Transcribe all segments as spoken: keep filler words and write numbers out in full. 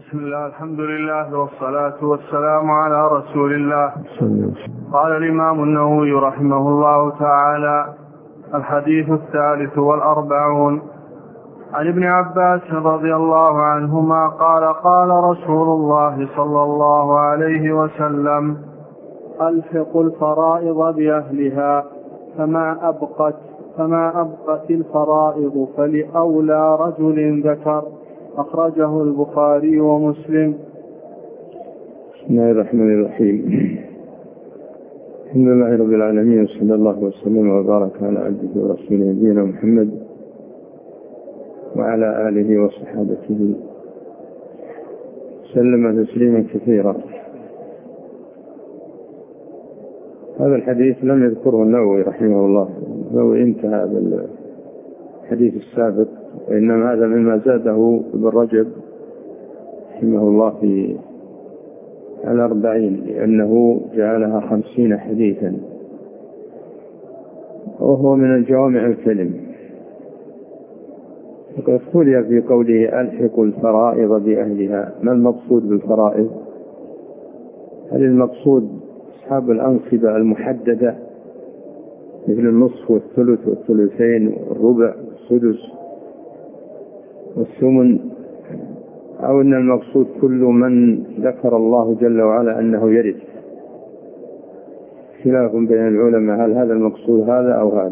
بسم الله، الحمد لله والصلاة والسلام على رسول الله. قال الإمام النووي رحمه الله تعالى: الحديث الثالث والأربعون عن ابن عباس رضي الله عنهما قال: قال رسول الله صلى الله عليه وسلم: ألحقوا الفرائض بأهلها، فما أبقت فما أبقت الفرائض فلأولى رجل ذكر. أخرجه البخاري ومسلم. بسم الله الرحمن الرحيم. الحمد لله رب العالمين، صلى الله وسلم وبارك على عبده ورسوله نبينا محمد وعلى آله وصحابته سلم تسليما كثيرا. هذا الحديث لم يذكره النووي رحمه الله، النووي انتهى بالحديث السابق، وإنما هذا مما زاده ابن رجب رحمه الله في الأربعين، لأنه جعلها خمسين حديثا، وهو من الجوامع الكلم. وقد اختلف في قوله ألحق الفرائض بأهلها. ما المقصود بالفرائض؟ هل المقصود أصحاب الأنصبة المحددة مثل النصف والثلث والثلثين والربع والسدس والثمن، أو أن المقصود كل من ذكر الله جل وعلا أنه يرث؟ خلاف بين العلماء هل هذا المقصود هذا أو هذا.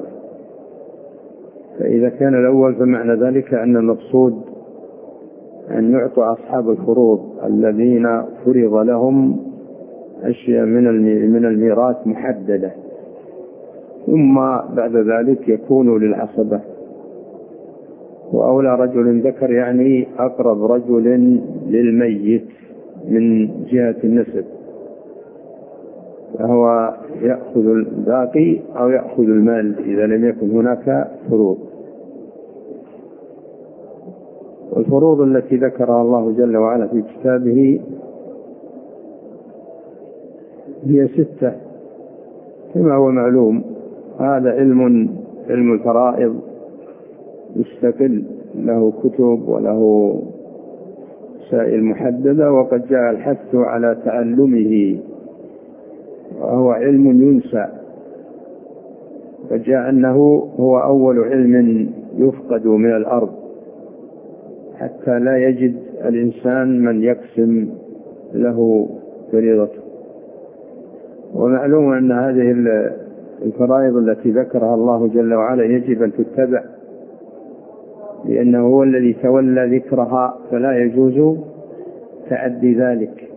فإذا كان الأول فمعنى ذلك أن المقصود أن يعطى أصحاب الفروض الذين فرض لهم أشياء من الميراث محددة، ثم بعد ذلك يكون للعصبة. وأولى رجل ذكر يعني أقرب رجل للميت من جهة النسب، فهو يأخذ الباقي أو يأخذ المال إذا لم يكن هناك فروض. والفروض التي ذكرها الله جل وعلا في كتابه هي ستة كما هو معلوم. هذا علم علم الفرائض يستقل، له كتب وله مسائل محددة، وقد جاء الحث على تعلمه، وهو علم ينسى. فجاء أنه هو أول علم يفقد من الأرض حتى لا يجد الإنسان من يقسم له فريضته. ومعلوم أن هذه الفرائض التي ذكرها الله جل وعلا يجب أن تتبع، لأنه هو الذي تولى ذكرها، فلا يجوز تعدي ذلك.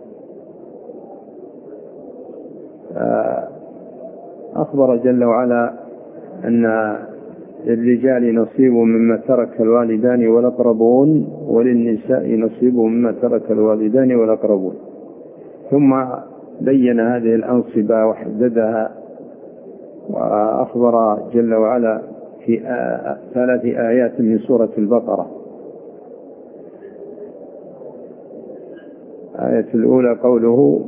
أخبر جل وعلا أن للرجال نصيب مما ترك الوالدان والأقربون، وللنساء نصيب مما ترك الوالدان والأقربون، ثم بين هذه الأنصبة وحددها. وأخبر جل وعلا في ثلاث آيات من سورة البقرة. آية الأولى قوله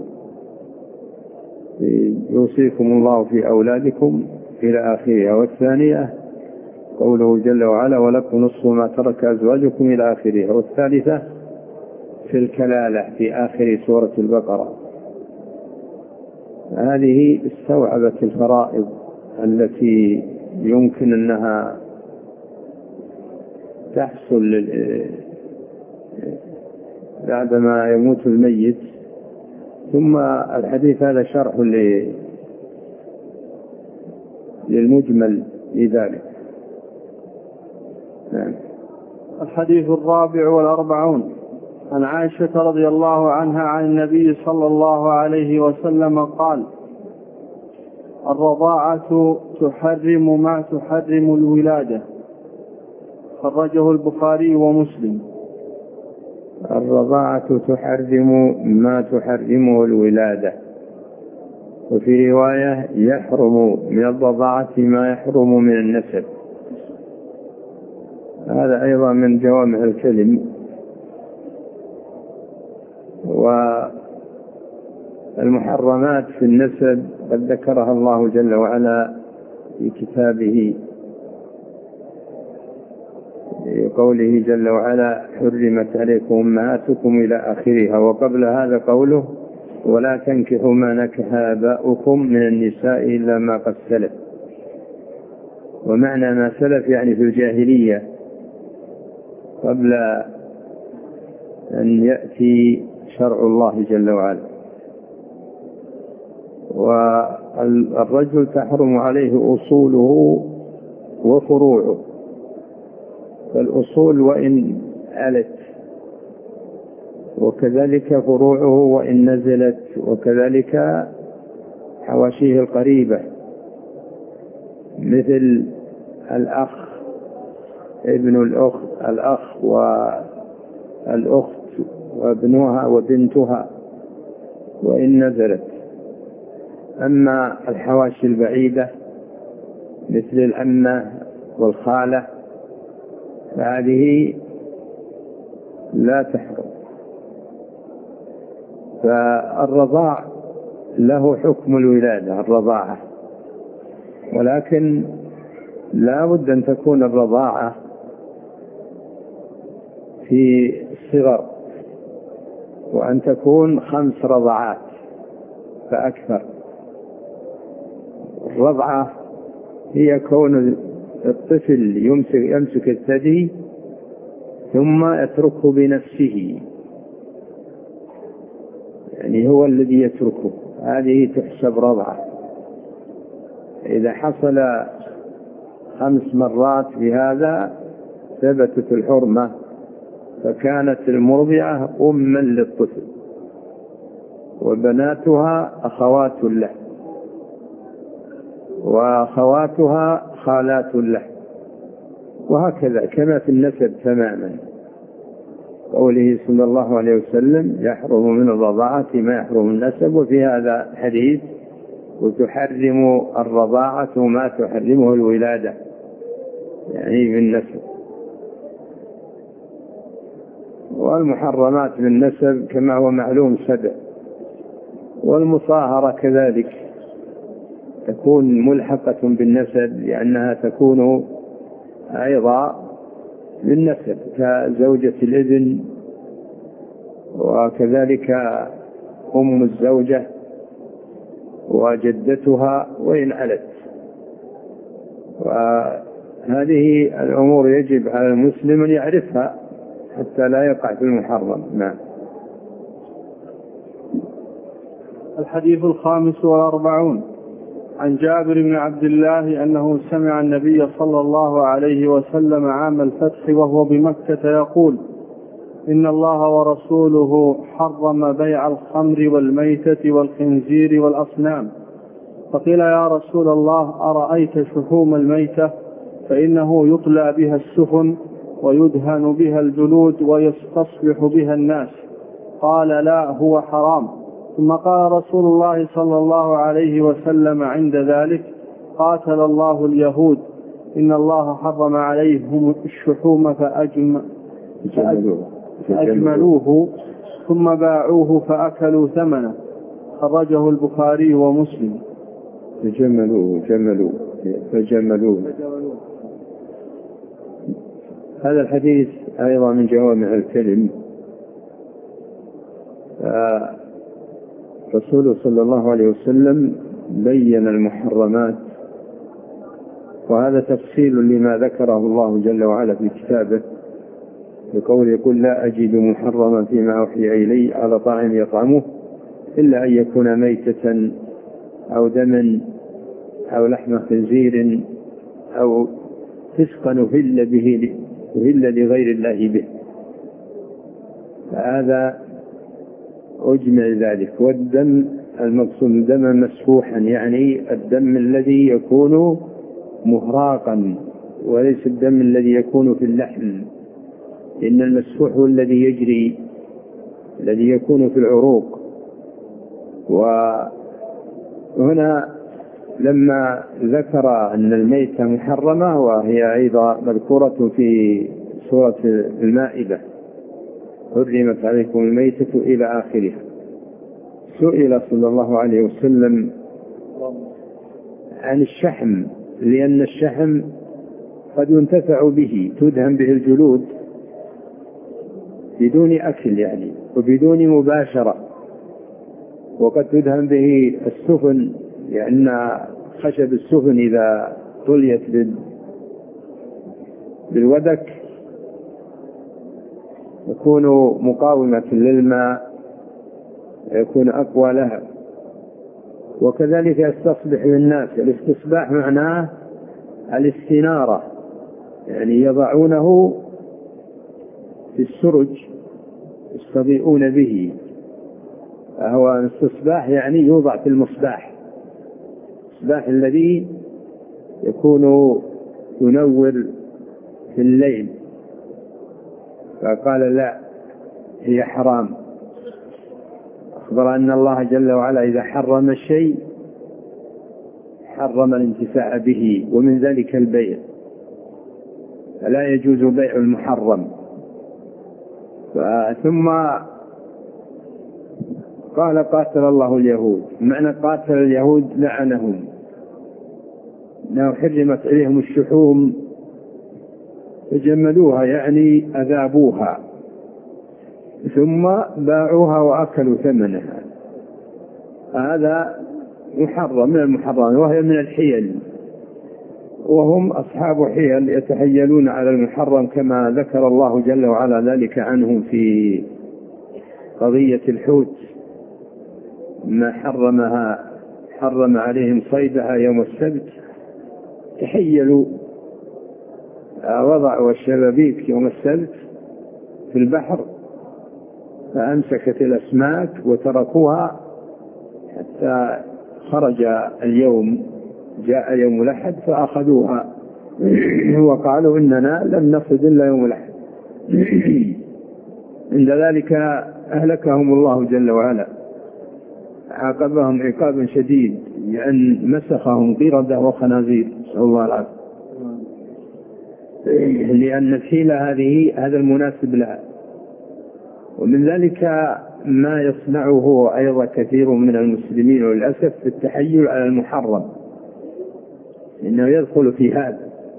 يوصيكم الله في أولادكم إلى آخرها، والثانية قوله جل وعلا ولكم نصف ما ترك أزواجكم إلى آخرها، والثالثة في الكلالة في آخر سورة البقرة. هذه استوعبت الفرائض التي يمكن أنها تحصل بعدما يموت الميت. ثم الحديث هذا شرح للمجمل لذلك. نعم. الحديث الرابع والأربعون عن عائشة رضي الله عنها عن النبي صلى الله عليه وسلم قال: الرضاعة تحرم ما تحرم الولادة. خرجه البخاري ومسلم. الرضاعة تحرم ما تحرمه الولادة، وفي رواية يحرم من الرضاعة ما يحرم من النسب. هذا أيضا من جوامع الكلم. والمحرمات في النسب قد ذكرها الله جل وعلا في كتابه كقوله جل وعلا حرمت عليكم أمهاتكم إلى آخرها، وقبل هذا قوله ولا تنكحوا ما نكح آباؤكم من النساء إلا ما قد سلف. ومعنى ما سلف يعني في الجاهلية قبل أن يأتي شرع الله جل وعلا. والرجل تحرم عليه أصوله وفروعه، فالأصول وإن علت، وكذلك فروعه وإن نزلت، وكذلك حواشيه القريبة مثل الأخ ابن الأخت الأخ والأخت وابنها وبنتها وإن نزلت. أما الحواشي البعيدة مثل الأمة والخالة فهذه لا تحرم. فالرضاع له حكم الولادة الرضاعة، ولكن لا بد أن تكون الرضاعة في الصغر، وأن تكون خمس رضعات فأكثر. الرضعة هي كون الطفل يمسك, يمسك الثدي ثم يتركه بنفسه، يعني هو الذي يتركه، هذه تحسب رضعة. إذا حصل خمس مرات بهذا ثبتت الحرمة، فكانت المرضعة أما للطفل وبناتها أخوات له وأخواتها خالات له، وهكذا كما في النسب تماما. قوله صلى الله عليه وسلم يحرم من الرضاعة ما يحرم النسب، وفي هذا حديث وتحرم الرضاعة ما تحرمه الولادة، يعني بالنسب. والمحرمات بالنسب كما هو معلوم سبع، والمصاهرة كذلك تكون ملحقة بالنسب لأنها تكون أيضا بالنسب كزوجة الابن، وكذلك أم الزوجة وجدتها وإن علت. وهذه الأمور يجب على المسلم أن يعرفها حتى لا يقع في المحرم. نعم. الحديث الخامس والأربعون عن جابر بن عبد الله أنه سمع النبي صلى الله عليه وسلم عام الفتح وهو بمكة يقول إن الله ورسوله حرم بيع الخمر والميتة والخنزير والأصنام. فقيل يا رسول الله أرأيت شحوم الميتة فإنه يطلى بها السفن ويدهن بها الجلود ويستصبح بها الناس. قال لا هو حرام. ثم قال رسول الله صلى الله عليه وسلم عند ذلك قاتل الله اليهود إن الله حرم عليهم الشحوم فأجم فأجملوه ثم باعوه فأكلوا ثمنه. خرجه البخاري ومسلم. فجملوه جملوه فجملوه. هذا الحديث أيضا من جوامع الكلم. رسول صلى الله عليه وسلم بين المحرمات، وهذا تفصيل لما ذكره الله جل وعلا في كتابه بقول يقول لا أجد محرما فيما أوحي إلي على طاعم يطعمه إلا أن يكون ميتة أو دما أو لحم خنزير أو فسقا أهل به أهل لغير الله به. فهذا أجمع ذلك. والدم المقصود دما مسفوحا، يعني الدم الذي يكون مهراقا وليس الدم الذي يكون في اللحم، إن المسفوح هو الذي يجري الذي يكون في العروق. وهنا لما ذكر أن الميتة محرمة وهي أيضا مذكورة في سورة المائدة حرمت عليكم الميتة إلى آخرها، سئل صلى الله عليه وسلم عن الشحم، لأن الشحم قد ينتفع به، تدهن به الجلود بدون أكل يعني وبدون مباشرة، وقد تدهن به السفن، لأن خشب السفن إذا طليت بالودك يكون مقاومة للماء، يكون أقوى لها. وكذلك يستصبح للناس، الاستصباح معناه الاستنارة، يعني يضعونه في السرج يستضيئون به، فهو الاستصباح يعني يوضع في المصباح، المصباح الذي يكون ينور في الليل. فقال لا، هي حرام. أخبر أن الله جل وعلا إذا حرم الشيء حرم الانتفاع به، ومن ذلك البيع، فلا يجوز بيع المحرم. ثم قال قاتل الله اليهود، معنى قاتل اليهود لعنهم، أنه حرمت عليهم الشحوم فجملوها يعني أذابوها، ثم باعوها وأكلوا ثمنها. هذا محرم من المحرم، وهي من الحيل، وهم أصحاب حيل يتحيلون على المحرم، كما ذكر الله جل وعلا ذلك عنهم في قضية الحوت، ما حرمها حرم عليهم صيدها يوم السبت، تحيلوا وضعوا الشبابيك يوم السبت في البحر فأمسكت الأسماك وتركوها حتى خرج اليوم، جاء يوم الأحد فأخذوها وقالوا إننا لن نصد إلا يوم الأحد. عند ذلك أهلكهم الله جل وعلا، عاقبهم عقابا شديد لأن مسخهم قردة وخنازير، نسأل الله العافية، لأن الحيلة هذه هذا المناسب لها. ومن ذلك ما يصنعه أيضا كثير من المسلمين وللأسف في التحيل على المحرم، إنه يدخل في هذا.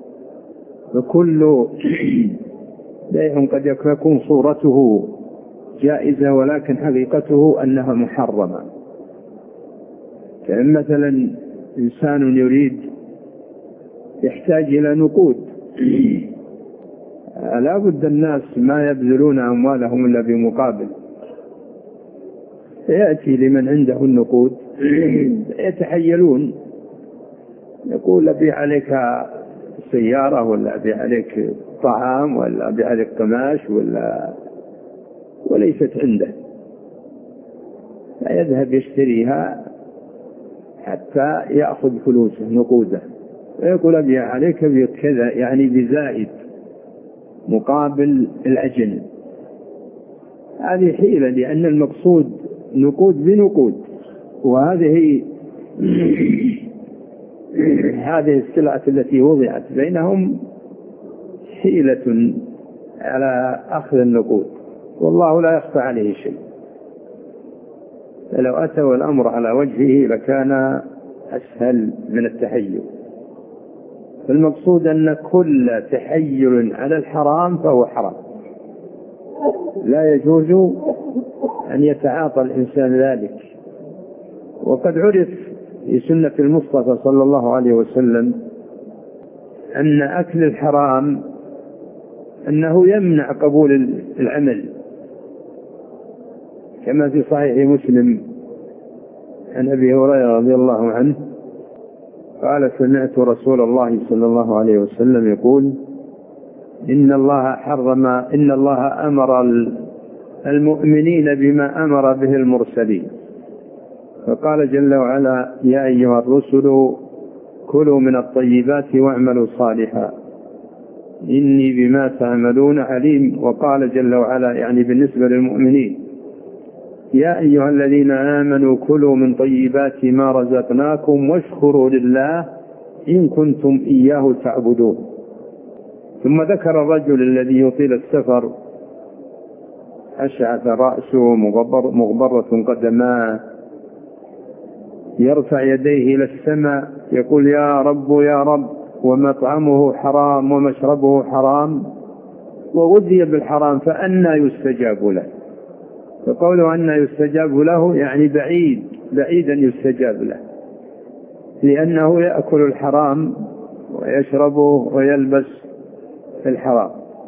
وكل بيع قد يكون صورته جائزة ولكن حقيقته أنها محرمة. كأن مثلا إنسان يريد يحتاج إلى نقود، لا بد الناس ما يبذلون أموالهم إلا بمقابل، يأتي لمن عنده النقود يتحيلون، يقول أبيع عليك سيارة، ولا أبيع عليك طعام، ولا أبيع عليك قماش، ولا وليست عنده، فيذهب يشتريها حتى يأخذ فلوسه نقوده، ويقول أبيع عليك بكذا، يعني بزائد مقابل الأجل. هذه حيلة، لأن المقصود نقود بنقود، وهذه هذه السلعة التي وضعت بينهم حيلة على أخذ النقود، والله لا يخفى عليه شيء. فلو أتوا الأمر على وجهه لكان أسهل من التحيل. فالمقصود أن كل تحيل على الحرام فهو حرام، لا يجوز أن يتعاطى الإنسان ذلك. وقد عرف في سنة المصطفى صلى الله عليه وسلم أن أكل الحرام أنه يمنع قبول العمل، كما في صحيح مسلم عن أبي هريرة رضي الله عنه قال سمعت رسول الله صلى الله عليه وسلم يقول إن الله حرم إن الله أمر المؤمنين بما أمر به المرسلين، فقال جل وعلا يا أيها الرسل كلوا من الطيبات واعملوا صالحا إني بما تعملون عليم. وقال جل وعلا يعني بالنسبة للمؤمنين يا أيها الذين آمنوا كلوا من طيبات ما رزقناكم واشكروا لله إن كنتم إياه تعبدون. ثم ذكر الرجل الذي يطيل السفر أشعث رأسه مغبر مغبرة قدماه يرفع يديه إلى السماء يقول يا رب يا رب ومطعمه حرام ومشربه حرام وغذي بالحرام فأنى يستجاب له. فقوله أنى يستجاب له يعني بعيد بعيدا يستجاب له، لأنه يأكل الحرام ويشربه ويلبس الحرام.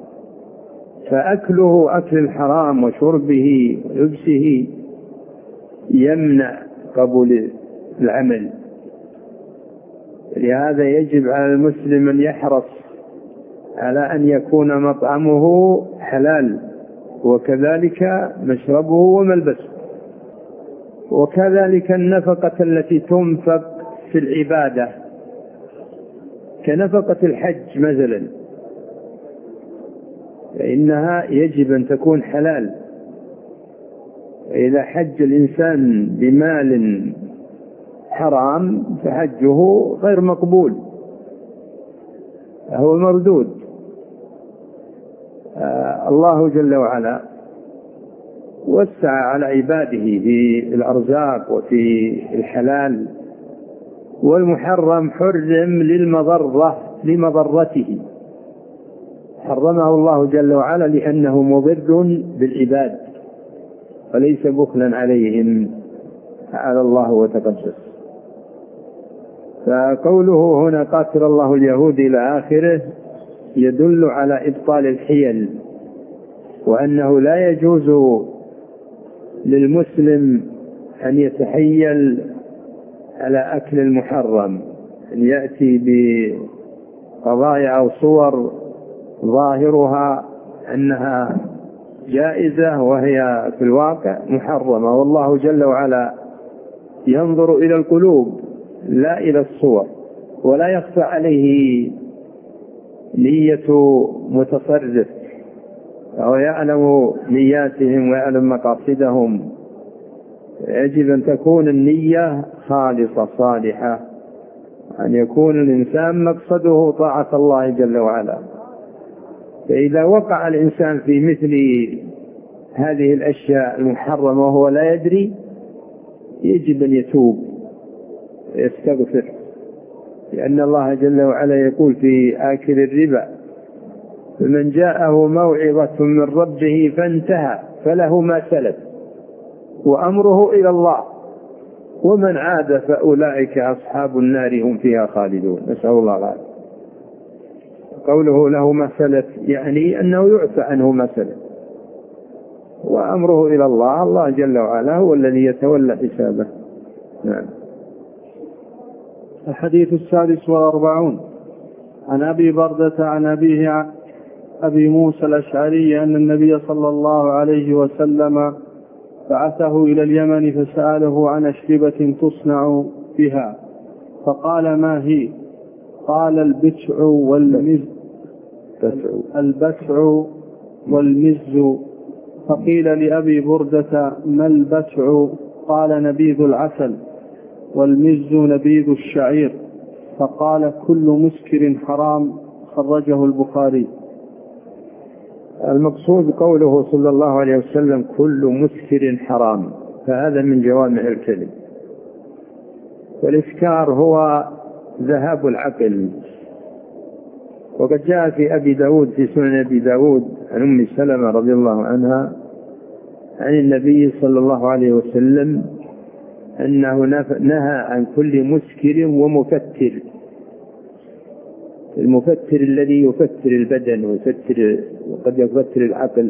فأكله أكل الحرام وشربه ولبسه يمنع قبول العمل. لهذا يجب على المسلم أن يحرص على أن يكون مطعمه حلال، وكذلك مشربه وملبسه، وكذلك النفقة التي تنفق في العبادة كنفقة الحج مثلا، فإنها يجب أن تكون حلال. إذا حج الإنسان بمال حرام فحجه غير مقبول، هو مردود. آه الله جل وعلا وسع على عباده في الأرزاق وفي الحلال، والمحرم حرم للمضرة لمضرته، حرمه الله جل وعلا لأنه مضر بالعباد وليس بخلا عليهم، تعالى الله وتقدس. فقوله هنا قاتل الله اليهود إلى آخره يدل على إبطال الحيل، وأنه لا يجوز للمسلم أن يتحيل على أكل المحرم، أن يأتي بقضايا أو صور ظاهرها أنها جائزة وهي في الواقع محرمة. والله جل وعلا ينظر إلى القلوب لا إلى الصور، ولا يخفى عليه نية متصرف، أو يعلم نياتهم ويعلم مقاصدهم. يجب أن تكون النية خالصة صالحة، أن يكون الإنسان مقصده طاعة الله جل وعلا. فإذا وقع الإنسان في مثل هذه الأشياء المحرمة وهو لا يدري يجب أن يتوب ويستغفر، لأن الله جل وعلا يقول في آكل الربا: فمن جاءه موعظة من ربه فانتهى فله ما سلف وأمره إلى الله ومن عاد فأولئك أصحاب النار هم فيها خالدون، نسأل الله العافية. قوله له ما سلف يعني أنه يعفى عنه ما سلف، وأمره إلى الله، الله جل وعلا هو الذي يتولى حسابه. نعم. الحديث السادس والأربعون عن أبي بردة عن أبيه عن أبي موسى الأشعري أن النبي صلى الله عليه وسلم بعثه إلى اليمن فسأله عن أشربة تصنع بها، فقال: ما هي؟ قال: البتع والمز البتع والمز. فقيل لأبي بردة: ما البتع؟ قال: نبيذ العسل، والمز نبيذ الشعير. فقال: كل مسكر حرام. خرجه البخاري. المقصود قوله صلى الله عليه وسلم كل مسكر حرام، فهذا من جوامع الكلم. والإسكار هو ذهاب العقل، وقد جاء في أبي داود في سنن أبي داود عن أم سلمة رضي الله عنها عن النبي صلى الله عليه وسلم أنه نهى عن كل مسكر ومفتر. المفتر الذي يفتر البدن ويفتر وقد يفتر العقل.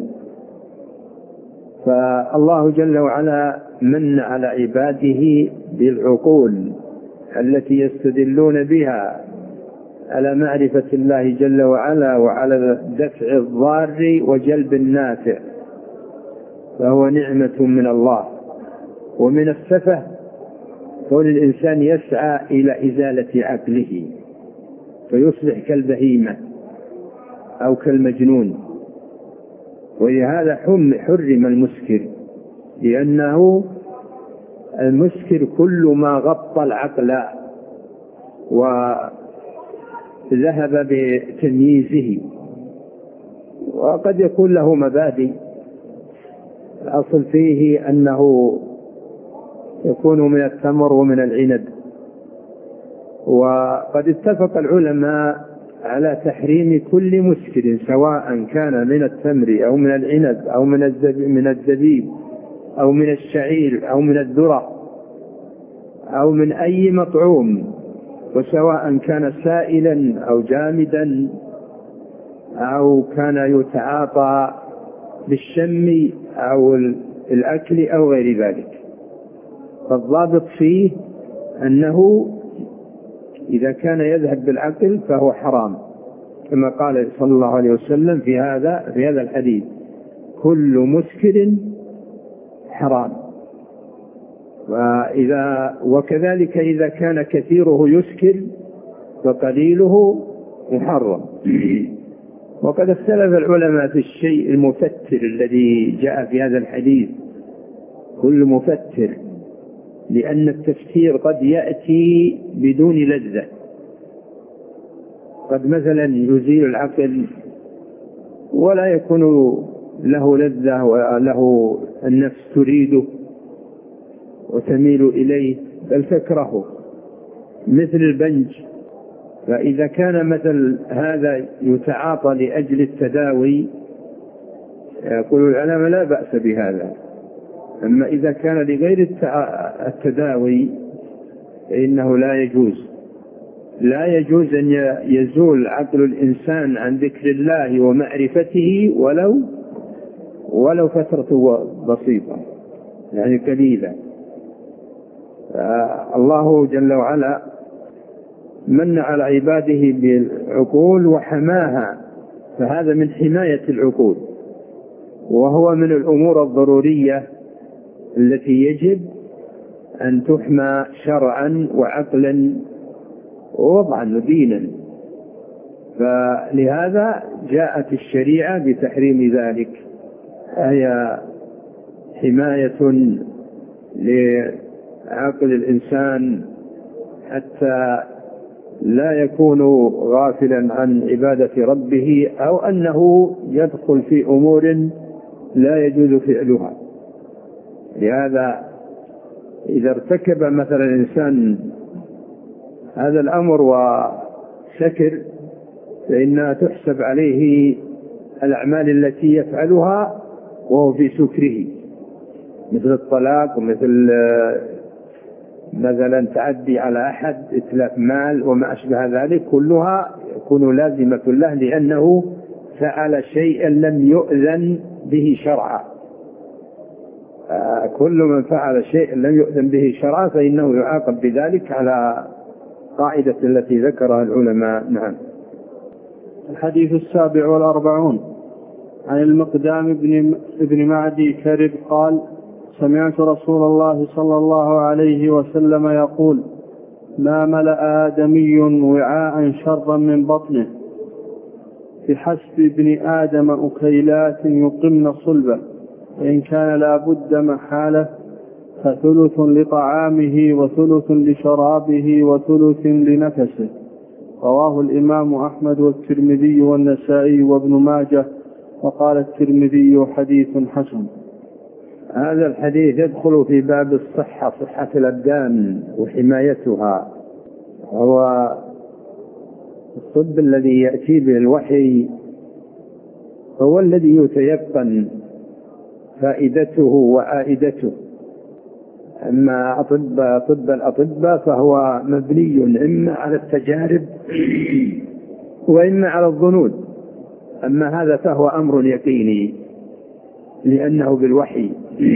فالله جل وعلا من على عباده بالعقول التي يستدلون بها على معرفة الله جل وعلا وعلى دفع الضار وجلب النافع، فهو نعمة من الله. ومن السفه كون الإنسان يسعى إلى إزالة عقله فيصبح كالبهيمة أو كالمجنون. ولهذا حرم المسكر، لأنه المسكر كل ما غطى العقل وذهب بتمييزه، وقد يكون له مبادئ. الأصل فيه أنه يكون من التمر ومن العنب، وقد اتفق العلماء على تحريم كل مسكر سواء كان من التمر أو من العنب أو من الزبيب أو من الشعير أو من الذرة أو من أي مطعوم، وسواء كان سائلا أو جامدا أو كان يتعاطى بالشم أو الأكل أو غير ذلك. فالضابط فيه أنه إذا كان يذهب بالعقل فهو حرام، كما قال صلى الله عليه وسلم في هذا في هذا الحديث: كل مسكر حرام. وإذا وكذلك إذا كان كثيره يسكر فقليله محرم. وقد اختلف العلماء في الشيء المفتر الذي جاء في هذا الحديث، كل مفتر، لأن التفتير قد يأتي بدون لذة، قد مثلا يزيل العقل ولا يكون له لذة وله النفس تريده وتميل إليه بل تكرهه، مثل البنج. فإذا كان مثل هذا يتعاطى لأجل التداوي يقول العلماء لا بأس بهذا. أما إذا كان لغير التداوي فإنه لا يجوز لا يجوز أن يزول عقل الإنسان عن ذكر الله ومعرفته ولو ولو فترة بسيطة، يعني قليلة. الله جل وعلا من على عباده بالعقول وحماها، فهذا من حماية العقول، وهو من الأمور الضرورية التي يجب أن تحمى شرعا وعقلا ووضعا ودينا. فلهذا جاءت الشريعة بتحريم ذلك، هي حماية لعقل الإنسان حتى لا يكون غافلا عن عبادة ربه أو أنه يدخل في أمور لا يجوز فعلها. لهذا إذا ارتكب مثلا الإنسان هذا الأمر وسكر فإنها تحسب عليه الأعمال التي يفعلها وهو في سكره، مثل الطلاق ومثل مثلا تعدي على أحد، إتلاف مال وما أشبه ذلك، كلها يكون لازمة له لأنه فعل شيئا لم يؤذن به شرعا. كل من فعل شيئا لم يؤذن به شرعا فإنه يعاقب بذلك على قاعدة التي ذكرها العلماء. نعم. الحديث السابع والأربعون عن المقدام بن, بن معدي كرب قال: سمعت رسول الله صلى الله عليه وسلم يقول: ما ملأ آدمي وعاء شرا من بطنه، بحسب ابن آدم أكيلات يقمن صلبه، وإن كان لا بد محالة فثلث لطعامه وثلث لشرابه وثلث لنفسه. رواه الإمام أحمد والترمذي والنسائي وابن ماجه، وقال الترمذي: حديث حسن. هذا الحديث يدخل في باب الصحة، صحة الأبدان وحمايتها. هو الطب الذي يأتي به الوحي هو الذي يتيقن فائدته وعائدته. أما أطباء طب الأطباء فهو مبني إما على التجارب وإما على الظنون. أما هذا فهو أمر يقيني لأنه بالوحي.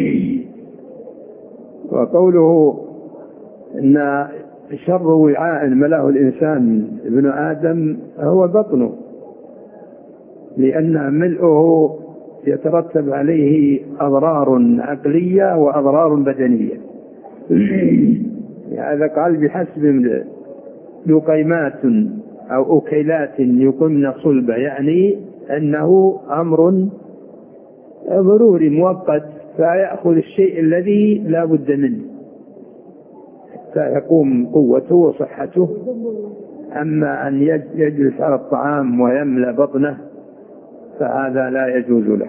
وقوله إن شر وعاء ملاه الإنسان ابن آدم هو بطنه، لأن ملئه يترتب عليه أضرار عقلية وأضرار بدنية. هذا قال بحسب لقيمات أو أكيلات يقمن صلبة، يعني أنه أمر ضروري مؤقت، فيأخذ الشيء الذي لا بد منه حتى يقوم قوته وصحته. أما أن يجلس على الطعام ويملأ بطنه فهذا لا يجوز له،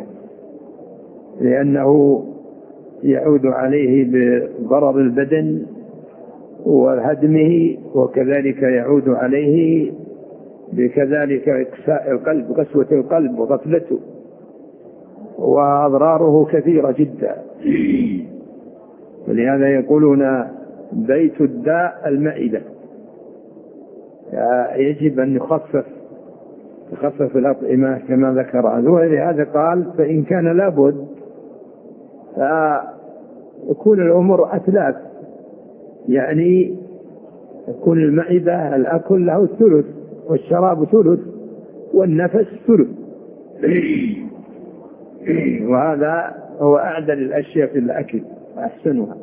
لأنه يعود عليه بضرر البدن وهدمه، وكذلك يعود عليه بكذلك إقساء القلب، قسوة القلب وغفلته، وأضراره كثيرة جدا. ولهذا يقولون بيت الداء المعدة، يجب أن يخفف يخفف الأطعمة كما ذكر. ولهذا قال فإن كان لابد فيكون الأمر أثلاث، يعني يكون المعدة الأكل له الثلث، والشراب ثلث، والنفس ثلث. وهذا هو أعدل الأشياء في الأكل وأحسنها.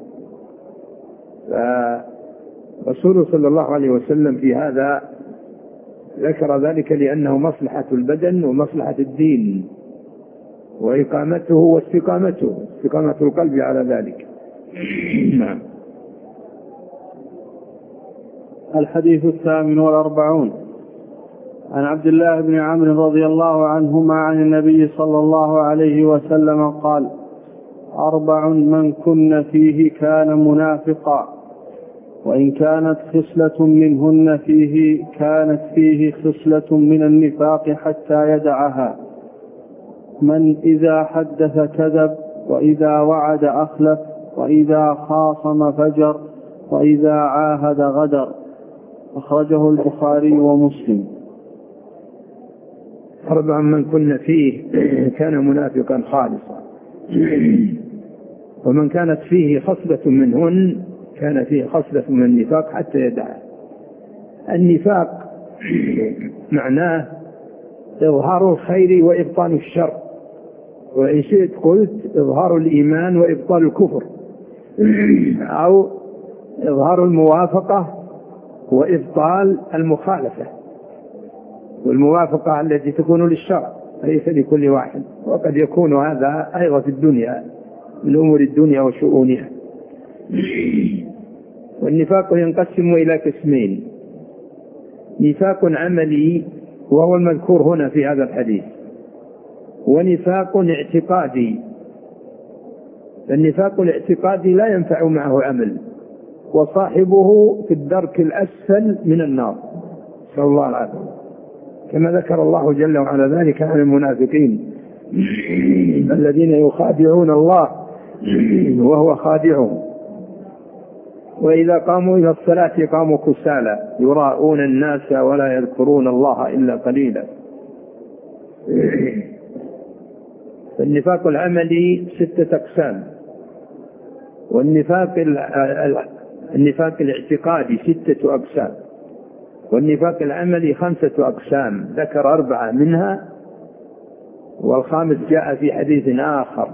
فرسول صلى الله عليه وسلم في هذا ذكر ذلك لأنه مصلحة البدن ومصلحة الدين وإقامته واستقامته، استقامة القلب على ذلك. نعم. الحديث الثامن والأربعون عن عبد الله بن عمرو رضي الله عنهما عن النبي صلى الله عليه وسلم قال: أربع من كن فيه كان منافقا، وإن كانت خصلة منهن فيه كانت فيه خصلة من النفاق حتى يدعها: من إذا حدث كذب، وإذا وعد أخلف، وإذا خاصم فجر، وإذا عاهد غدر. أخرجه البخاري ومسلم. أربع من كن فيه كان منافقا خالصا، ومن كانت فيه خصلة منهن كان فيه خصلة من النفاق حتى يدعها. النفاق معناه إظهار الخير وإبطال الشر، وإن شئت قلت إظهار الإيمان وإبطال الكفر، أو إظهار الموافقة وإبطال المخالفة. والموافقة التي تكون للشرع ليس لكل واحد، وقد يكون هذا أيضا في الدنيا من أمور الدنيا وشؤونها. والنفاق ينقسم إلى قسمين: نفاق عملي وهو المذكور هنا في هذا الحديث، ونفاق اعتقادي. النفاق الاعتقادي لا ينفع معه عمل، وصاحبه في الدرك الأسفل من النار، نسأل الله العافية، كما ذكر الله جل وعلا ذلك عن المنافقين الذين يخادعون الله وهو خادعهم، وإذا قاموا إلى الصلاة قاموا كسالى يراءون الناس ولا يذكرون الله إلا قليلا. النفاق العملي ستة أقسام، والنفاق النفاق الاعتقادي ستة أقسام، والنفاق العملي خمسة أقسام، ذكر أربعة منها، والخامس جاء في حديث آخر.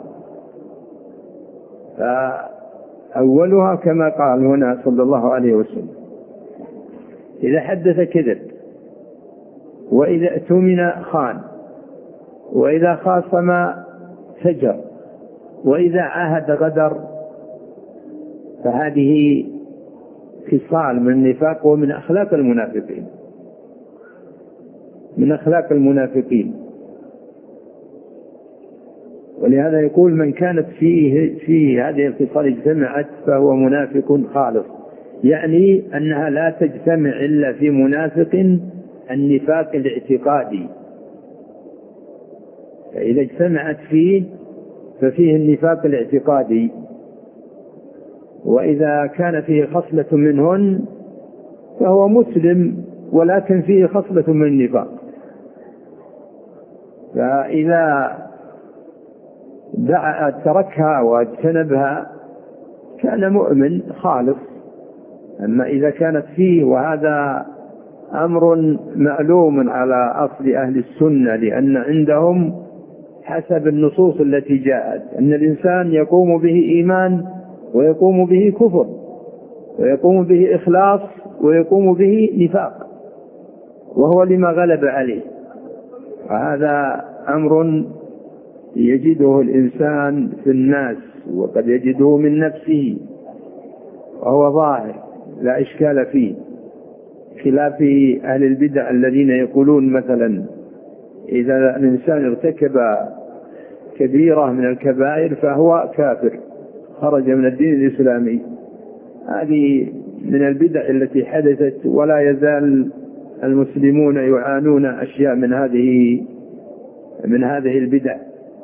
فأولها كما قال هنا صلى الله عليه وسلم: إذا حدث كذب، وإذا اؤتمن خان، وإذا خاصم فجر، وإذا عاهد غدر. فهذه خصال من النفاق ومن أخلاق المنافقين، من أخلاق المنافقين. ولهذا يقول: من كانت فيه فيه هذه الخصال اجتمعت فهو منافق خالص، يعني أنها لا تجتمع إلا في منافق النفاق الاعتقادي. فإذا اجتمعت فيه ففيه النفاق الاعتقادي، وإذا كان فيه خصلة منهن فهو مسلم ولكن فيه خصلة من النفاق. فإذا دعا تركها واجتنبها كان مؤمن خالص. أما إذا كانت فيه، وهذا أمر معلوم على أصل أهل السنة، لأن عندهم حسب النصوص التي جاءت أن الإنسان يقوم به إيمان ويقوم به كفر، ويقوم به إخلاص ويقوم به نفاق، وهو لما غلب عليه. وهذا أمر يجده الإنسان في الناس، وقد يجده من نفسه، وهو ظاهر لا إشكال فيه، خلاف أهل البدع الذين يقولون مثلا إذا الإنسان ارتكب كبيرة من الكبائر فهو كافر، خرج من الدين الإسلامي. هذه من البدع التي حدثت، ولا يزال المسلمون يعانون أشياء من هذه من هذه البدع.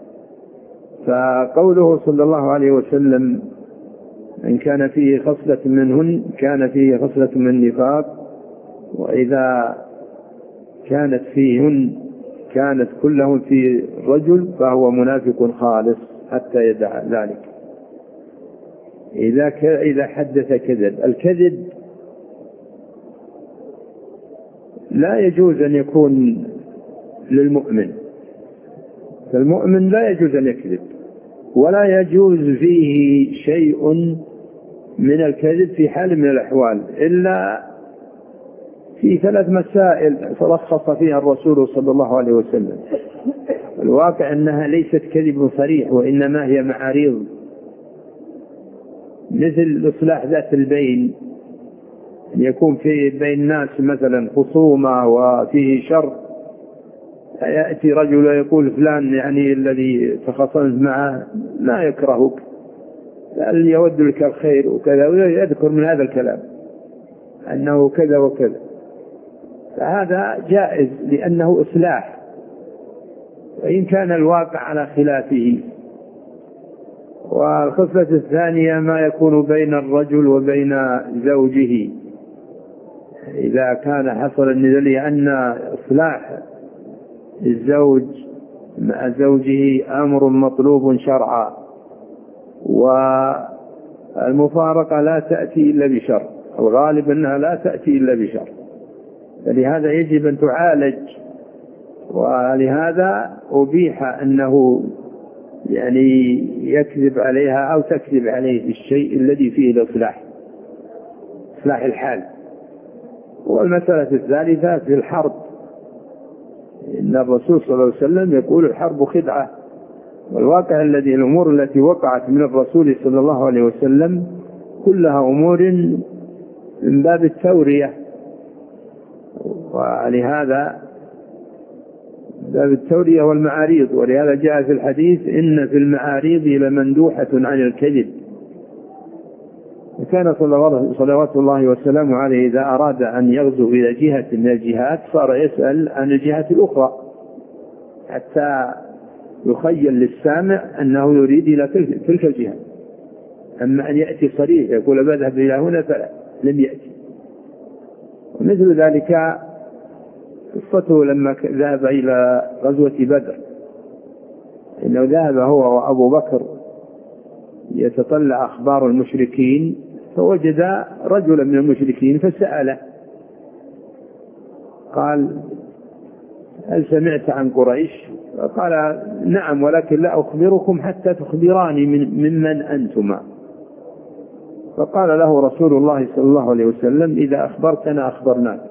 فقوله صلى الله عليه وسلم إن كان فيه خصلة منهن كان فيه خصلة من نفاق، وإذا كانت فيهن كانت كلهم في رجل فهو منافق خالص حتى يدع ذلك. إذا إذا حدث كذب. الكذب لا يجوز أن يكون للمؤمن، فالمؤمن لا يجوز أن يكذب، ولا يجوز فيه شيء من الكذب في حال من الأحوال إلا في ثلاث مسائل ترخص فيها الرسول صلى الله عليه وسلم. الواقع أنها ليست كذب صريح، وإنما هي معاريض، مثل إصلاح ذات البين، أن يكون في بين الناس مثلا خصومة وفيه شر، يأتي رجل ويقول فلان يعني الذي تخاصمت معه لا يكرهك بل يود لك الخير وكذا، ويذكر من هذا الكلام أنه كذا وكذا، فهذا جائز لأنه إصلاح، وإن كان الواقع على خلافه. والخصلة الثانية ما يكون بين الرجل وبين زوجه، إذا كان حصل النزاع، لأن إصلاح الزوج مع زوجه أمر مطلوب شرعا، والمفارقة لا تأتي إلا بشر، الغالب أنها لا تأتي إلا بشر، فلهذا يجب أن تعالج. ولهذا أبيح أنه يعني يكذب عليها أو تكذب عليه الشيء الذي فيه الإصلاح، إصلاح الحال. والمسألة الثالثة في الحرب، إن الرسول صلى الله عليه وسلم يقول الحرب خدعة، والواقع الذي الأمور التي وقعت من الرسول صلى الله عليه وسلم كلها أمور من باب التورية، ولهذا باب التورية والمعاريض، ولهذا جاء في الحديث إن في المعاريض لمندوحة عن الكذب. وكان صلوات الله وسلامه عليه إذا أراد أن يغزو إلى جهة من الجهات صار يسأل عن الجهة الأخرى حتى يخيل للسامع أنه يريد إلى تلك الجهة، أما أن يأتي صريح يقول بذهب إلى هنا فلم يأتي. ومثل ذلك قصته لما ذهب إلى غزوة بدر، إنه ذهب هو وأبو بكر يتطلع أخبار المشركين، فوجد رجلا من المشركين فسأله قال هل سمعت عن قريش؟ قال نعم، ولكن لا أخبركم حتى تخبراني من ممن أنتما. فقال له رسول الله صلى الله عليه وسلم إذا أخبرتنا أخبرناك.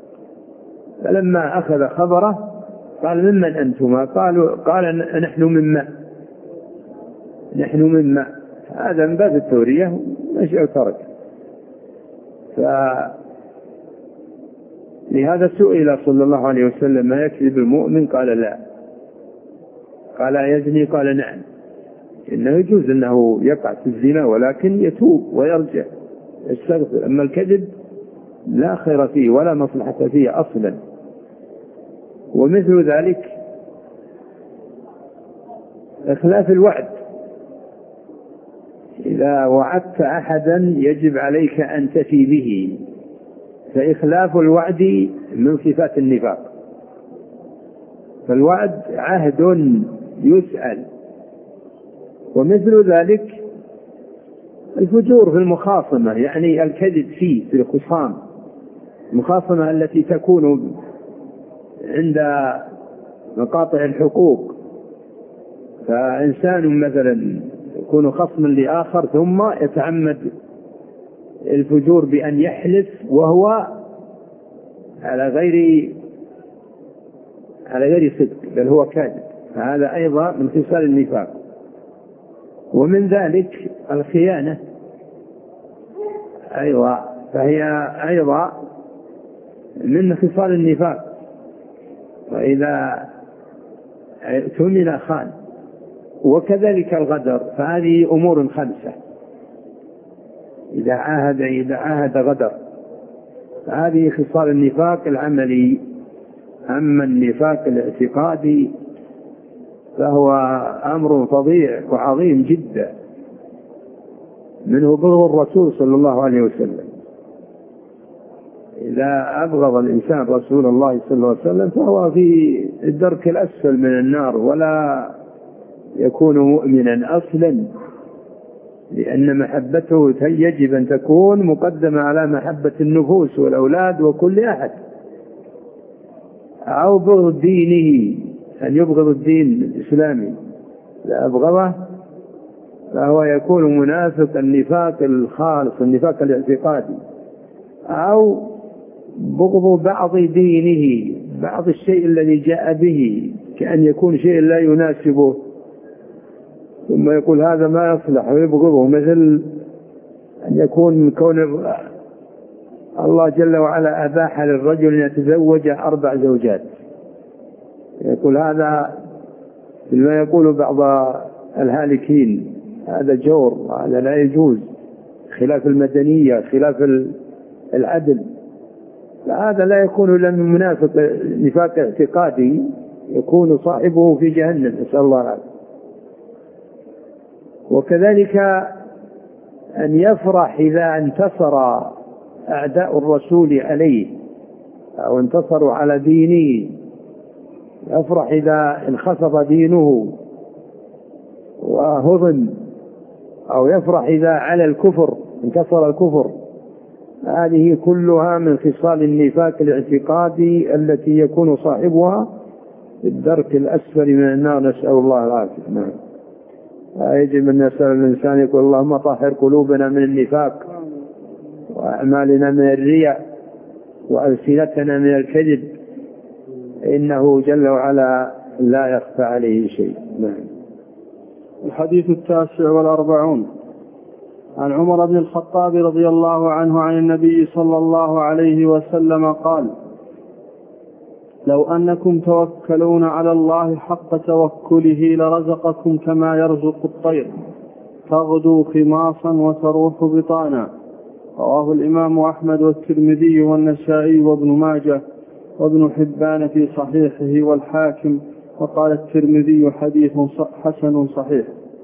فلما أخذ خبره قال ممن أنتما؟ قالوا قال نحن مما نحن مما هذا من باب التورية مشي ترك. فلهذا سئل صلى الله عليه وسلم ما يكذب المؤمن؟ قال لا. قال يزني؟ قال نعم. إنه يجوز أنه يقع في الزنا ولكن يتوب ويرجع يستغفر، أما الكذب لا خير فيه ولا مصلحة فيه أصلا. ومثل ذلك إخلاف الوعد، إذا وعدت أحدا يجب عليك أن تفي به، فإخلاف الوعد من صفات النفاق. فالوعد عهد يسأل. ومثل ذلك الفجور في المخاصمة، يعني الكذب فيه في الخصام، المخاصمة التي تكون عند مقاطع الحقوق، فإنسان مثلا يكون خصما لآخر ثم يتعمد الفجور بأن يحلف وهو على غير على غير صدق بل هو كاذب، فهذا أيضا من خصال النفاق. ومن ذلك الخيانة أيضا، فهي أيضا من خصال النفاق، وإذا اؤتمن خان. وكذلك الغدر، فهذه أمور خمسة. إذا عاهد إذا عاهد غدر. هذه خصال النفاق العملي. أما النفاق الاعتقادي فهو أمر فظيع وعظيم جدا، منه بغض الرسول صلى الله عليه وسلم. إذا أبغض الإنسان رسول الله صلى الله عليه وسلم فهو في الدرك الأسفل من النار، ولا يكون مؤمنا أصلا، لأن محبته يجب أن تكون مقدمة على محبة النفوس والأولاد وكل أحد. أو بغض دينه، أن يبغض الدين الإسلامي، إذا أبغضه فهو يكون منافق النفاق الخالص، النفاق الاعتقادي. أو بغض بعض دينه، بعض الشيء الذي جاء به، كأن يكون شيء لا يناسبه ثم يقول هذا ما يصلح ويبغضه، مثل أن يكون كون الله جل وعلا أباح للرجل أن يتزوج أربع زوجات، يقول هذا ما يقول بعض الهالكين هذا جور، هذا لا يجوز، خلاف المدنية، خلاف العدل. فهذا لا يكون إلا من منافق نفاق اعتقادي، يكون صاحبه في جهنم، نسأل الله العافية. وكذلك أن يفرح إذا انتصر أعداء الرسول عليه أو انتصروا على دينه، يفرح إذا انخفض دينه وهضم، أو يفرح إذا على الكفر انتصر الكفر. هذه كلها من خصال النفاق الاعتقادي التي يكون صاحبها في الدرك الأسفل من النار، نسأل الله العافية. نعم. يجب أن يسأل الإنسان يقول اللهم طهر قلوبنا من النفاق، وأعمالنا من الرياء، وألسنتنا من الكذب، إنه جل وعلا لا يخفى عليه شيء. نعم. الحديث التاسع والأربعون عن عمر بن الخطاب رضي الله عنه عن النبي صلى الله عليه وسلم قال: لو أنكم توكلون على الله حق توكله لرزقكم كما يرزق الطير تغدو خماصا وتروح بطانا. رواه الإمام أحمد والترمذي والنسائي وابن ماجه وابن حبان في صحيحه والحاكم، وقال الترمذي حديث حسن صحيح.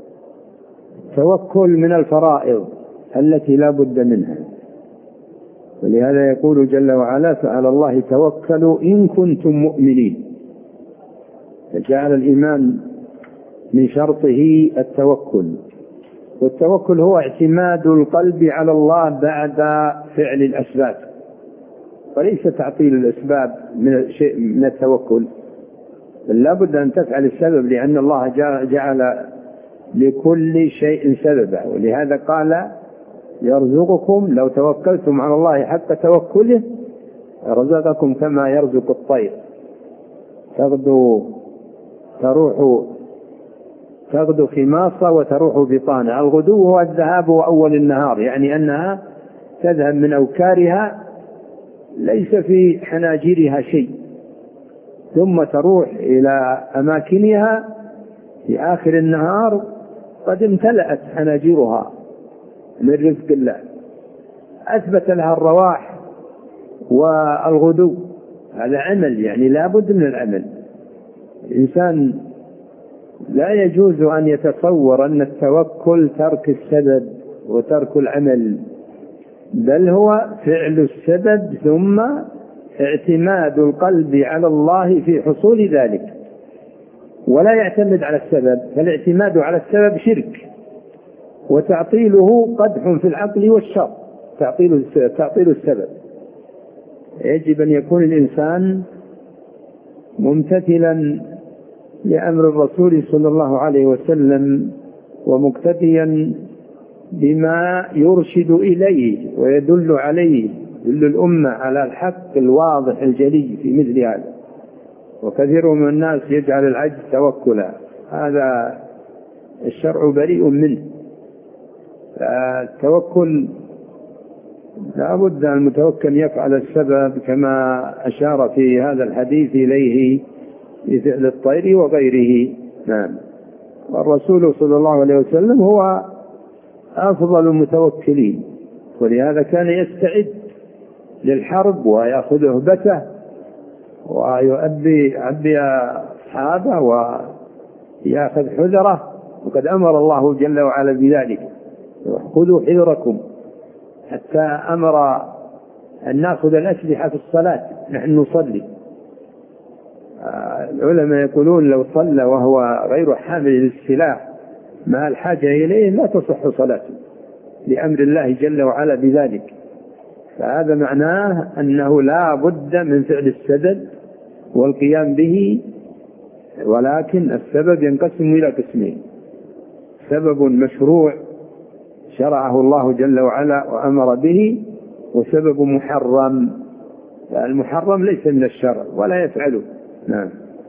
توكل من الفرائض التي لا بد منها، ولهذا يقول جل وعلا: فعلى الله توكلوا إن كنتم مؤمنين. فجعل الإيمان من شرطه التوكل، والتوكل هو اعتماد القلب على الله بعد فعل الأسباب، وليس تعطيل الأسباب من شيء من التوكل، بل لا بد أن تفعل السبب، لأن الله جعل لكل شيء سببا. ولهذا قال: يرزقكم لو توكلتم على الله حق توكله رزقكم كما يرزق الطير تغدو تروح تغدو خماصة وتروح بطانة. الغدو هو الذهاب أول النهار، يعني أنها تذهب من أوكارها ليس في حناجرها شيء، ثم تروح إلى أماكنها في آخر النهار قد امتلأت حناجرها من رزق الله. أثبت لها الرواح والغدو، هذا عمل، يعني لا بد من العمل. الإنسان لا يجوز أن يتصور أن التوكل ترك السبب وترك العمل، بل هو فعل السبب ثم اعتماد القلب على الله في حصول ذلك، ولا يعتمد على السبب، فالاعتماد على السبب شرك، وتعطيله قدح في العقل والشر، تعطيل تعطيل السبب. يجب أن يكون الإنسان ممتثلا لأمر الرسول صلى الله عليه وسلم، ومقتديا بما يرشد إليه ويدل عليه، يدل الأمة على الحق الواضح الجلي في مثل هذا. وكثير من الناس يجعل العجز توكلا، هذا الشرع بريء منه. التوكل لا بد أن المتوكل يفعل السبب كما أشار في هذا الحديث إليه بفعل الطير وغيره. نعم. والرسول صلى الله عليه وسلم هو أفضل المتوكلين، ولهذا كان يستعد للحرب ويأخذ أهبته ويؤبي عبي أصحابه ويأخذ حذره، وقد أمر الله جل وعلا بذلك: خذوا حذركم، حتى أمر أن نأخذ الأسلحة في الصلاة. نحن نصلي، العلماء يقولون لو صلى وهو غير حامل للسلاح مع الحاجة إليه لا تصح صلاته لأمر الله جل وعلا بذلك. فهذا معناه أنه لا بد من فعل السدد والقيام به، ولكن السبب ينقسم إلى قسمين: سبب مشروع شرعه الله جل وعلا وأمر به، وسبب محرم. المحرم ليس من الشرع ولا يفعله. نعم.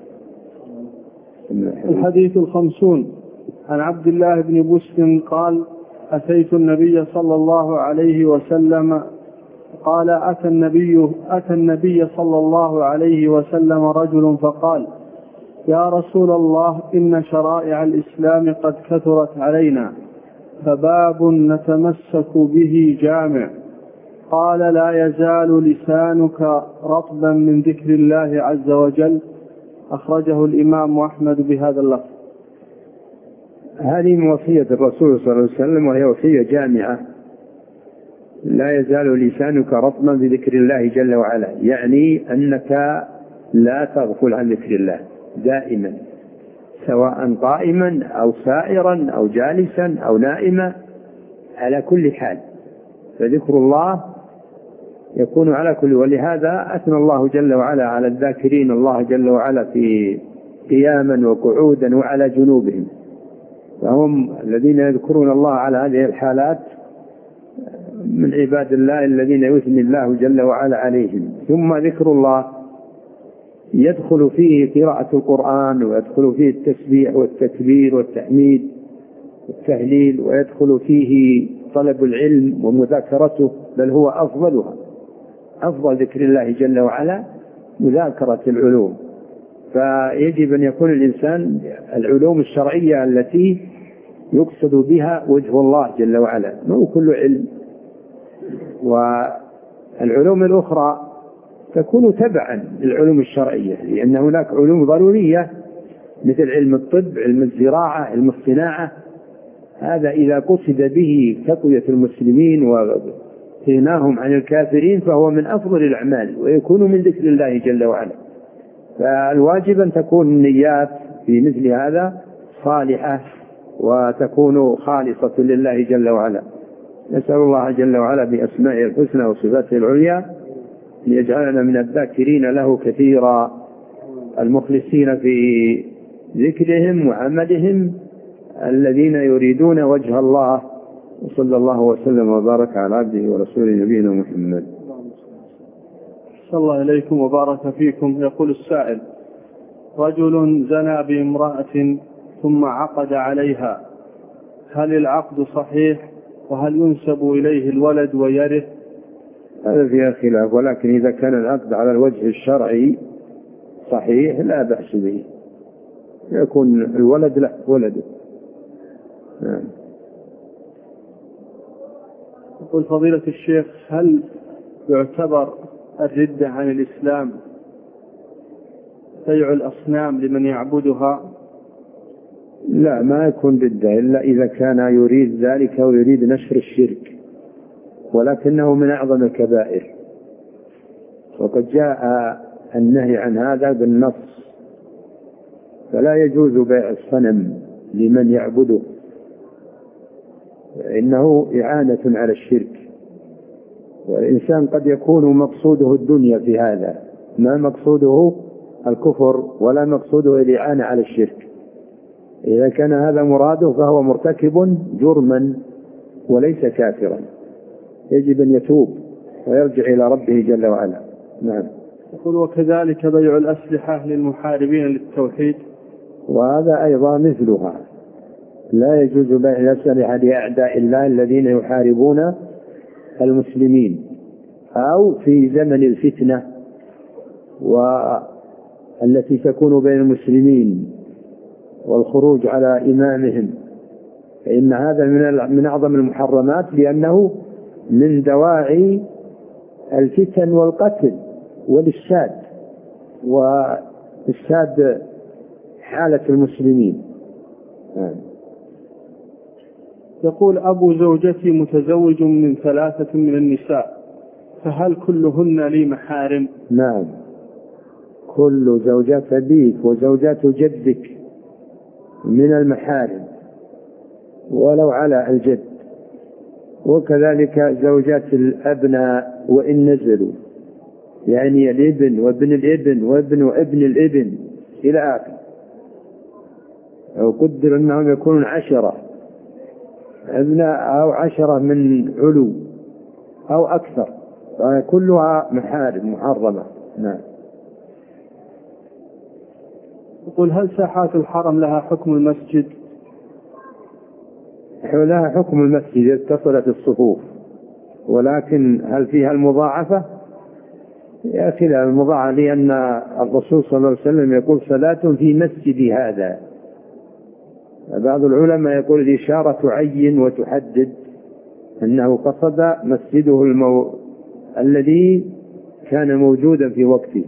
الحديث الخمسون عن عبد الله بن بسر قال: أتيت النبي صلى الله عليه وسلم قال أتى النبي, أتى النبي صلى الله عليه وسلم رجل فقال: يا رسول الله، إن شرائع الإسلام قد كثرت علينا، فباب نتمسك به جامع. قال: لا يزال لسانك رطبا من ذكر الله عز وجل. أخرجه الإمام أحمد بهذا اللفظ. هذه وصية الرسول صلى الله عليه وسلم، وهي وصية جامعة: لا يزال لسانك رطبا بذكر الله جل وعلا، يعني أنك لا تغفل عن ذكر الله دائما، سواء قائما أو سائرا أو جالسا أو نائما، على كل حال فذكر الله يكون على كل. ولهذا أثنى الله جل وعلا على الذاكرين الله جل وعلا في قياما وقعودا وعلى جنوبهم، فهم الذين يذكرون الله على هذه الحالات من عباد الله الذين يثني الله جل وعلا عليهم. ثم ذكر الله يدخل فيه قراءة القرآن، ويدخل فيه التسبيح والتكبير والتحميد والتهليل، ويدخل فيه طلب العلم ومذاكرته، بل هو أفضلها. أفضل ذكر الله جل وعلا مذاكرة العلوم. فيجب أن يكون الإنسان العلوم الشرعية التي يقصد بها وجه الله جل وعلا، مو كل علم. والعلوم الأخرى تكون تبعا للعلوم الشرعية، لأن هناك علوم ضرورية مثل علم الطب، علم الزراعة، علم الصناعة. هذا إذا قصد به تقوية المسلمين وغناهم عن الكافرين فهو من أفضل الأعمال، ويكون من ذكر الله جل وعلا. فالواجب أن تكون النيات في مثل هذا صالحة وتكون خالصة لله جل وعلا. نسأل الله جل وعلا بأسمائه الحسنى وصفاته العليا أن يجعلنا من الذاكرين له كثيرا، المخلصين في ذكرهم وعملهم، الذين يريدون وجه الله. وصلى الله وسلم وبارك على عبده ورسوله نبينا محمد. صلى الله عليكم وبارك فيكم. يقول السائل: رجل زنى بامرأة ثم عقد عليها، هل العقد صحيح؟ وهل ينسب إليه الولد ويرث؟ هذا فيها خلاف، ولكن إذا كان العقد على الوجه الشرعي صحيح لا بأس به، يكون الولد له ولده. نعم. يقول فضيلة الشيخ: هل يعتبر الردة عن الإسلام بيع الأصنام لمن يعبدها؟ لا، ما يكون ردة إلا إذا كان يريد ذلك ويريد نشر الشرك، ولكنه من أعظم الكبائر، وقد جاء النهي عن هذا بالنص. فلا يجوز بيع الصنم لمن يعبده، إنه إعانة على الشرك. والإنسان قد يكون مقصوده الدنيا في هذا، ما مقصوده الكفر ولا مقصوده الإعانة على الشرك. إذا كان هذا مراده فهو مرتكب جرما وليس كافرا، يجب أن يتوب ويرجع إلى ربه جل وعلا. نعم. يقول: وكذلك بيع الأسلحة للمحاربين للتوحيد؟ وهذا أيضا مثلها، لا يجوز بيع الأسلحة لأعداء الله الذين يحاربون المسلمين أو في زمن الفتنة والتي تكون بين المسلمين والخروج على إمامهم، فإن هذا من من أعظم المحرمات، لأنه من دواعي الفتن والقتل والإفساد وإفساد حالة المسلمين. يقول أبو زوجتي متزوج من ثلاثة من النساء، فهل كلهن لي محارم؟ نعم، كل زوجات أبيك وزوجات جدك من المحارم ولو على الجد، وكذلك زوجات الأبناء وإن نزلوا، يعني الابن وابن الابن وابن وابن الابن إلى آخر. أو قدر أنهم يكونون عشرة أبناء أو عشرة من علو أو أكثر، كلها محارم محرمة. نعم. يقول هل ساحات الحرم لها حكم المسجد؟ لها حكم المسجد اتصلت الصفوف، ولكن هل فيها المضاعفة؟ يا أخي لا المضاعفة، لأن الرسول صلى الله عليه وسلم يقول صلاة في مسجد هذا. بعض العلماء يقول الإشارة تعين وتحدد أنه قصد مسجده المو... الذي كان موجودا في وقته،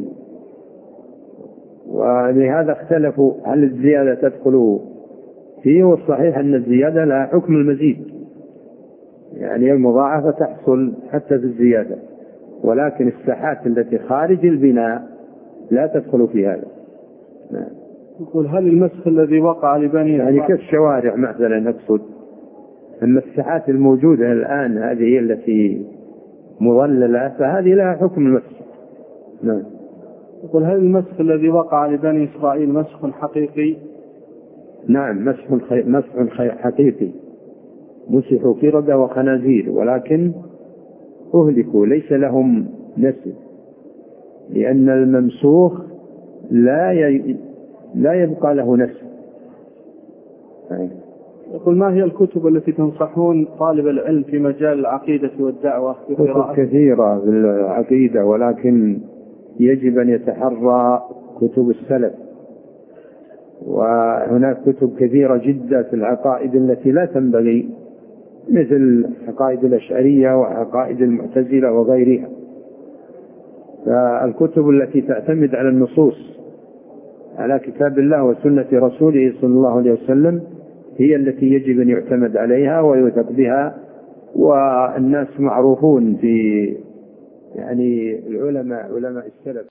ولهذا اختلفوا هل الزيادة تدخل فيه، والصحيح أن الزيادة لها حكم المزيد، يعني المضاعفة تحصل حتى في الزيادة، ولكن الساحات التي خارج البناء لا تدخل في هذا. نعم. يقول هل المسخ الذي وقع لبني يعني كالشوارع مثلا نقصد، أما الساحات الموجودة الآن هذه هي التي مظللة، فهذه لها حكم المسخ. نعم. يقول هل المسخ الذي وقع لبني إسرائيل مسخ حقيقي؟ نعم، مسح خي... مسح خي... حقيقي، مسحوا قردة وخنازير، ولكن أهلكوا ليس لهم نسل، لأن الممسوخ لا ي... لا يبقى له نسل. يقول ما هي الكتب التي تنصحون طالب العلم في مجال العقيدة والدعوة؟ كتب كثيرة في العقيدة، ولكن يجب أن يتحرى كتب السلف، وهناك كتب كثيرة جدا في العقائد التي لا تنبغي، مثل عقائد الأشعرية وعقائد المعتزلة وغيرها. فالكتب التي تعتمد على النصوص على كتاب الله وسنة رسوله صلى الله عليه وسلم هي التي يجب أن يعتمد عليها ويوثق بها. والناس معروفون في يعني العلماء علماء السلف